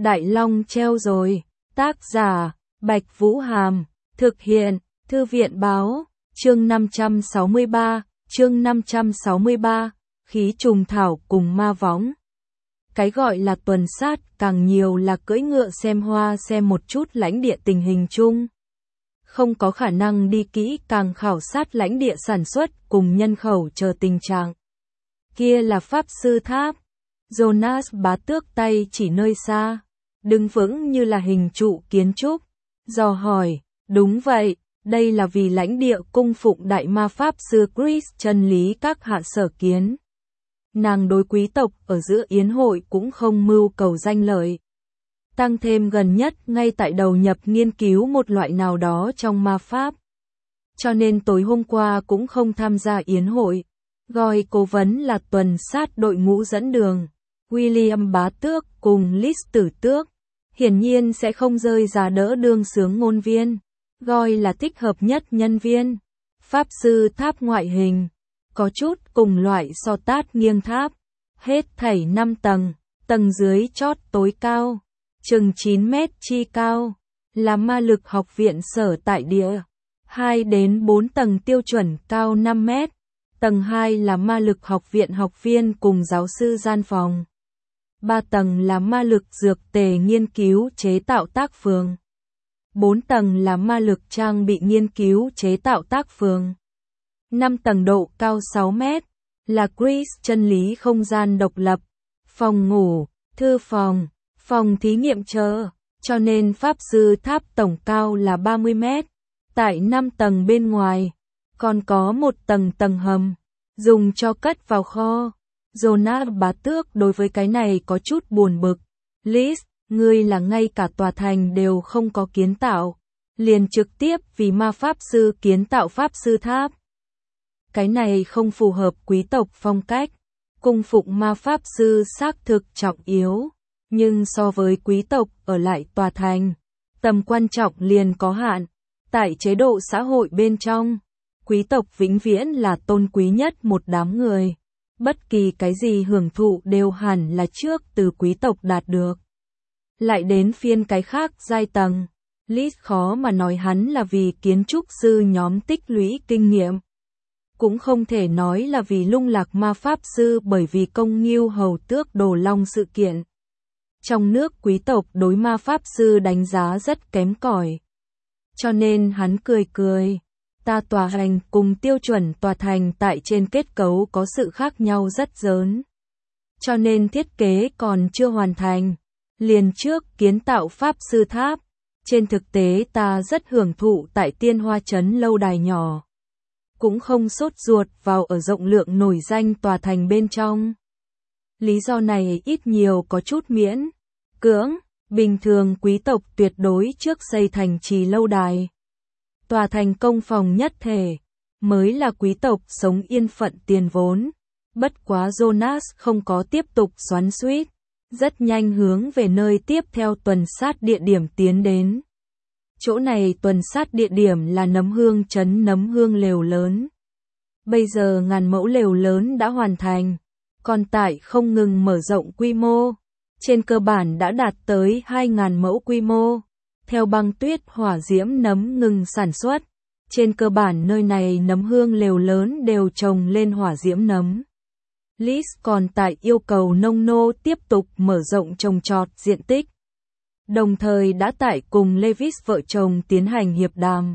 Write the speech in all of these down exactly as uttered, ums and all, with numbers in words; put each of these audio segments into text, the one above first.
Đại Long treo rồi. Tác giả, Bạch Vũ Hàm. Thực hiện, Thư viện Báo. Chương năm trăm sáu mươi ba, chương năm trăm sáu mươi ba, khí trùng thảo cùng ma võng. Cái gọi là tuần sát càng nhiều là cưỡi ngựa xem hoa, xem một chút lãnh địa tình hình chung. Không có khả năng đi kỹ càng khảo sát lãnh địa sản xuất cùng nhân khẩu chờ tình trạng. Kia là pháp sư tháp. Jonas bá tước tay chỉ nơi xa, đứng vững như là hình trụ kiến trúc. Dò hỏi, đúng vậy, đây là vì lãnh địa cung phụng đại ma pháp sư Chris chân lý các hạ sở kiến. Nàng đối quý tộc ở giữa yến hội cũng không mưu cầu danh lợi. Tăng thêm gần nhất ngay tại đầu nhập nghiên cứu một loại nào đó trong ma pháp. Cho nên tối hôm qua cũng không tham gia yến hội. Gọi cố vấn là tuần sát đội ngũ dẫn đường. William bá tước cùng Liz tử tước. Hiển nhiên sẽ không rơi giá đỡ đương sướng ngôn viên. Gọi là thích hợp nhất nhân viên. Pháp sư tháp ngoại hình. Có chút cùng loại so tát nghiêng tháp. Hết thảy năm tầng. Tầng dưới chót tối cao. Chừng chín mét chi cao. Là ma lực học viện sở tại địa. hai đến bốn tầng tiêu chuẩn cao năm mét. Tầng hai là ma lực học viện học viên cùng giáo sư gian phòng. ba tầng là ma lực dược tề nghiên cứu chế tạo tác phường. bốn tầng là ma lực trang bị nghiên cứu chế tạo tác phường. năm tầng độ cao sáu mét, là Chris chân lý không gian độc lập, phòng ngủ, thư phòng, phòng thí nghiệm chờ, cho nên pháp sư tháp tổng cao là ba mươi mét. Tại năm tầng bên ngoài, còn có một tầng tầng hầm, dùng cho cất vào kho. Jonas bá tước đối với cái này có chút buồn bực. Liz, ngươi là ngay cả tòa thành đều không có kiến tạo, liền trực tiếp vì ma pháp sư kiến tạo pháp sư tháp. Cái này không phù hợp quý tộc phong cách. Cung phụng ma pháp sư xác thực trọng yếu, nhưng so với quý tộc ở lại tòa thành, tầm quan trọng liền có hạn. Tại chế độ xã hội bên trong, quý tộc vĩnh viễn là tôn quý nhất một đám người. Bất kỳ cái gì hưởng thụ đều hẳn là trước từ quý tộc đạt được. Lại đến phiên cái khác giai tầng, Liz khó mà nói hắn là vì kiến trúc sư nhóm tích lũy kinh nghiệm. Cũng không thể nói là vì lung lạc ma pháp sư bởi vì công nghiêu hầu tước đồ long sự kiện. Trong nước quý tộc đối ma pháp sư đánh giá rất kém cỏi. Cho nên hắn cười cười. Ta tòa thành cùng tiêu chuẩn tòa thành tại trên kết cấu có sự khác nhau rất lớn. Cho nên thiết kế còn chưa hoàn thành. Liền trước kiến tạo pháp sư tháp. Trên thực tế ta rất hưởng thụ tại Tiên Hoa Trấn lâu đài nhỏ. Cũng không sốt ruột vào ở rộng lượng nổi danh tòa thành bên trong. Lý do này ít nhiều có chút miễn cưỡng. Bình thường quý tộc tuyệt đối trước xây thành trì lâu đài. Tòa thành công phòng nhất thể, mới là quý tộc sống yên phận tiền vốn. Bất quá Jonas không có tiếp tục xoắn xuýt, rất nhanh hướng về nơi tiếp theo tuần sát địa điểm tiến đến. Chỗ này tuần sát địa điểm là Nấm Hương trấn Nấm Hương lều lớn. Bây giờ ngàn mẫu lều lớn đã hoàn thành, còn tại không ngừng mở rộng quy mô. Trên cơ bản đã đạt tới hai ngàn mẫu quy mô. Theo băng tuyết hỏa diễm nấm ngừng sản xuất, trên cơ bản nơi này nấm hương lều lớn đều trồng lên hỏa diễm nấm. Liz còn tại yêu cầu nông nô tiếp tục mở rộng trồng trọt diện tích. Đồng thời đã tại cùng Levis vợ chồng tiến hành hiệp đàm.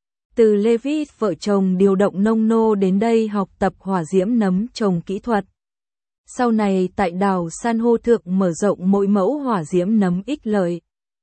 Từ Levis vợ chồng điều động nông nô đến đây học tập hỏa diễm nấm trồng kỹ thuật. Sau này tại đảo San hô thượng mở rộng mỗi mẫu hỏa diễm nấm ích lợi.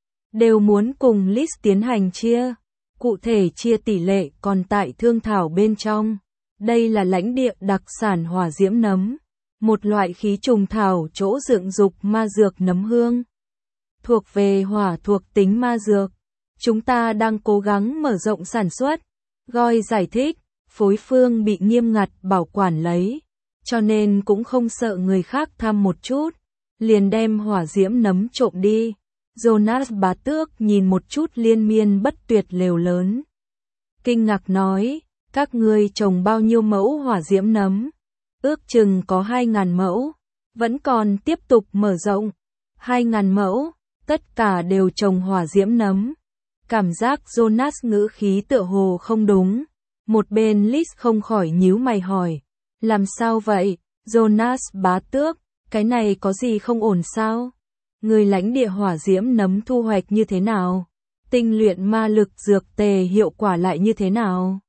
Đều muốn cùng Liz tiến hành chia. Cụ thể chia tỷ lệ còn tại thương thảo bên trong. Đây là lãnh địa đặc sản hỏa diễm nấm. Một loại khí trùng thảo chỗ dựng dục ma dược nấm hương. Thuộc về hỏa thuộc tính ma dược. Chúng ta đang cố gắng mở rộng sản xuất. Gọi giải thích, phối phương bị nghiêm ngặt bảo quản lấy. Cho nên cũng không sợ người khác thăm một chút. Liền đem hỏa diễm nấm trộm đi. Jonas bá tước nhìn một chút liên miên bất tuyệt lều lớn. Kinh ngạc nói, các ngươi trồng bao nhiêu mẫu hỏa diễm nấm? Ước chừng có hai ngàn mẫu. Vẫn còn tiếp tục mở rộng. Hai ngàn mẫu. tất cả đều trồng hỏa diễm nấm. Cảm giác Jonas ngữ khí tựa hồ không đúng. Một bên Liz không khỏi nhíu mày hỏi. Làm sao vậy, Jonas bá tước, cái này có gì không ổn sao? Người lãnh địa hỏa diễm nấm thu hoạch như thế nào? Tinh luyện ma lực dược tề hiệu quả lại như thế nào?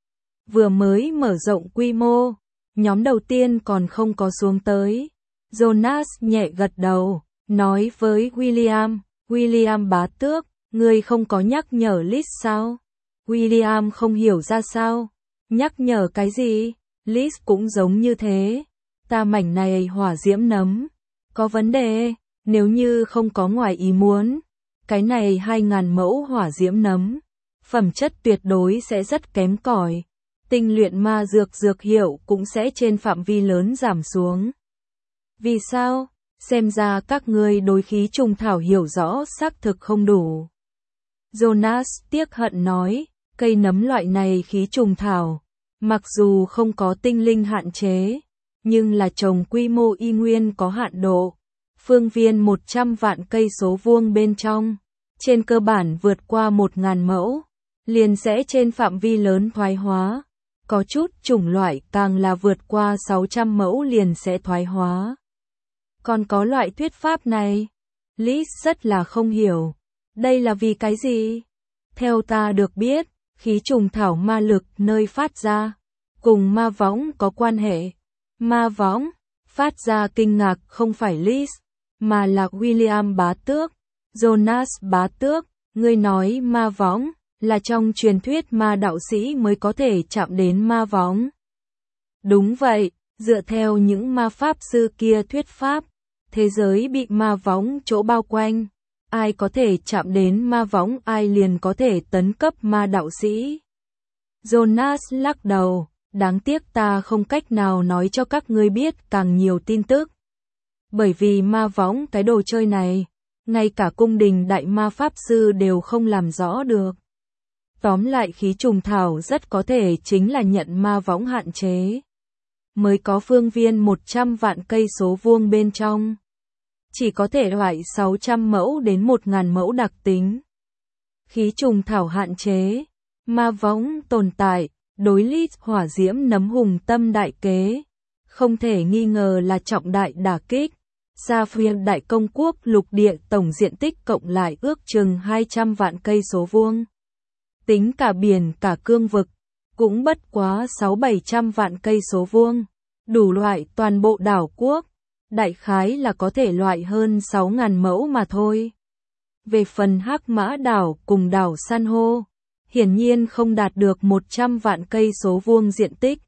Vừa mới mở rộng quy mô, nhóm đầu tiên còn không có xuống tới. Jonas nhẹ gật đầu, nói với William, William bá tước, ngươi không có nhắc nhở Liz sao? William không hiểu ra sao. Nhắc nhở cái gì? Liz cũng giống như thế. Ta mảnh này hỏa diễm nấm. Có vấn đề, nếu như không có ngoài ý muốn. Cái này hai ngàn mẫu hỏa diễm nấm. Phẩm chất tuyệt đối sẽ rất kém cỏi. Tinh luyện ma dược dược hiệu cũng sẽ trên phạm vi lớn giảm xuống. Vì sao? Xem ra các ngươi đối khí trùng thảo hiểu rõ xác thực không đủ. Jonas tiếc hận nói, cây nấm loại này khí trùng thảo, mặc dù không có tinh linh hạn chế, nhưng là trồng quy mô y nguyên có hạn độ. Phương viên một trăm vạn cây số vuông bên trong, trên cơ bản vượt qua một ngàn mẫu, liền sẽ trên phạm vi lớn thoái hóa. Có chút chủng loại càng là vượt qua sáu trăm mẫu liền sẽ thoái hóa. Còn có loại thuyết pháp này, Liz rất là không hiểu. Đây là vì cái gì? Theo ta được biết, khí trùng thảo ma lực nơi phát ra, cùng ma võng có quan hệ. Ma võng, phát ra kinh ngạc không phải Liz, mà là William bá tước. Jonas bá tước, ngươi nói ma võng, là trong truyền thuyết ma đạo sĩ mới có thể chạm đến ma võng. Đúng vậy, dựa theo những ma pháp sư kia thuyết pháp, thế giới bị ma võng chỗ bao quanh. Ai có thể chạm đến ma võng ai liền có thể tấn cấp ma đạo sĩ. Jonas lắc đầu, đáng tiếc ta không cách nào nói cho các ngươi biết càng nhiều tin tức. Bởi vì ma võng cái đồ chơi này, ngay cả cung đình đại ma pháp sư đều không làm rõ được. Tóm lại khí trùng thảo rất có thể chính là nhận ma võng hạn chế. Mới có phương viên một trăm vạn cây số vuông bên trong. Chỉ có thể loại sáu trăm mẫu đến một ngàn mẫu đặc tính. Khí trùng thảo hạn chế, ma võng tồn tại, đối Liz hỏa diễm nấm hùng tâm đại kế. Không thể nghi ngờ là trọng đại đả kích. Sapphire đại công quốc lục địa tổng diện tích cộng lại ước chừng hai trăm vạn cây số vuông. Tính cả biển cả cương vực, cũng bất quá sáu bảy trăm vạn cây số vuông. Đủ loại toàn bộ đảo quốc. Đại khái là có thể loại hơn sáu ngàn mẫu mà thôi. Về phần Hắc Mã đảo cùng đảo San hô, hiển nhiên không đạt được một trăm vạn cây số vuông diện tích.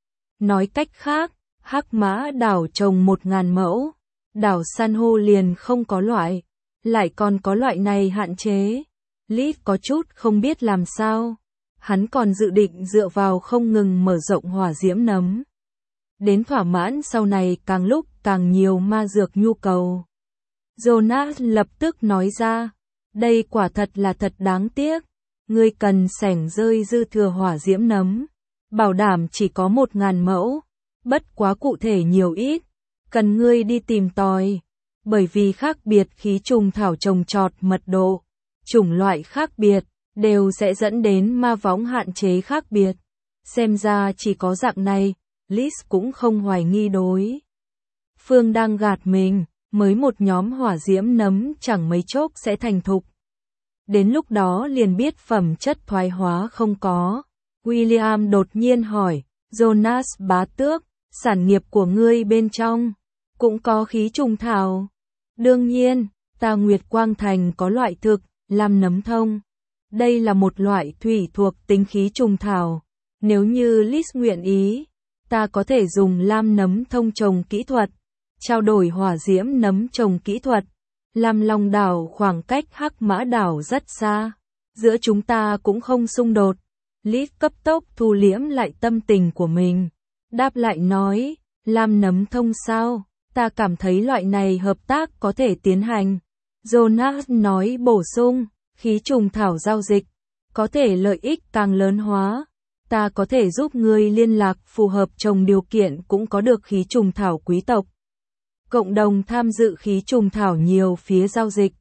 Nói cách khác, Hắc Mã đảo trồng một ngàn mẫu, đảo San hô liền không có loại, lại còn có loại này hạn chế. Liz có chút không biết làm sao, hắn còn dự định dựa vào không ngừng mở rộng hỏa diễm nấm. Đến thỏa mãn sau này càng lúc càng nhiều ma dược nhu cầu. Jonas lập tức nói ra, đây quả thật là thật đáng tiếc, ngươi cần sẻng rơi dư thừa hỏa diễm nấm, bảo đảm chỉ có một ngàn mẫu, bất quá cụ thể nhiều ít, cần ngươi đi tìm tòi, bởi vì khác biệt khí trùng thảo trồng trọt mật độ, chủng loại khác biệt, đều sẽ dẫn đến ma võng hạn chế khác biệt. Xem ra chỉ có dạng này, Liz cũng không hoài nghi đối phương đang gạt mình, mới một nhóm hỏa diễm nấm chẳng mấy chốc sẽ thành thục. Đến lúc đó liền biết phẩm chất thoái hóa không có. William đột nhiên hỏi, Jonas bá tước, sản nghiệp của ngươi bên trong, cũng có khí trùng thảo. Đương nhiên, ta Nguyệt Quang Thành có loại thực, lam nấm thông. Đây là một loại thủy thuộc tính khí trùng thảo. Nếu như Liz nguyện ý, ta có thể dùng lam nấm thông trồng kỹ thuật, trao đổi hỏa diễm nấm trồng kỹ thuật. Lam Long đảo khoảng cách Hắc Mã đảo rất xa, giữa chúng ta cũng không xung đột. Liz cấp tốc thu liễm lại tâm tình của mình, đáp lại nói, lam nấm thông sao, ta cảm thấy loại này hợp tác có thể tiến hành. Jonas nói bổ sung, khí trùng thảo giao dịch, có thể lợi ích càng lớn hóa. Ta có thể giúp ngươi liên lạc phù hợp trồng điều kiện cũng có được khí trùng thảo quý tộc. Cộng đồng tham dự khí trùng thảo nhiều phía giao dịch,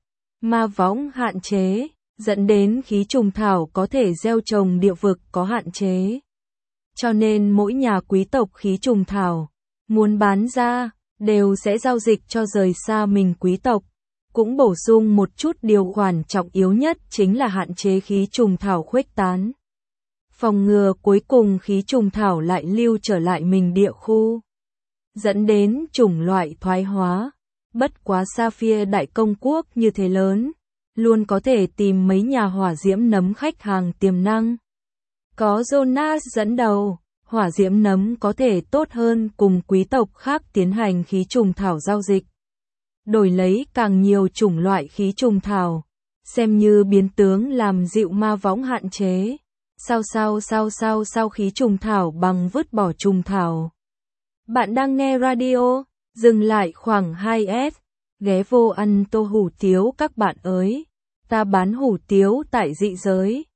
ma võng hạn chế, dẫn đến khí trùng thảo có thể gieo trồng địa vực có hạn chế. Cho nên mỗi nhà quý tộc khí trùng thảo, muốn bán ra, đều sẽ giao dịch cho rời xa mình quý tộc. Cũng bổ sung một chút điều khoản trọng yếu nhất chính là hạn chế khí trùng thảo khuếch tán. Phòng ngừa cuối cùng khí trùng thảo lại lưu trở lại mình địa khu, dẫn đến chủng loại thoái hóa. Bất quá Sapphire đại công quốc như thế lớn, luôn có thể tìm mấy nhà hỏa diễm nấm khách hàng tiềm năng. Có Jonas dẫn đầu, hỏa diễm nấm có thể tốt hơn cùng quý tộc khác tiến hành khí trùng thảo giao dịch. Đổi lấy càng nhiều chủng loại khí trùng thảo, xem như biến tướng làm dịu ma võng hạn chế. Sao sao sao sao sao khí trùng thảo bằng vứt bỏ trùng thảo. Bạn đang nghe radio, dừng lại khoảng hai s, ghé vô ăn tô hủ tiếu các bạn ơi. Ta bán hủ tiếu tại dị giới.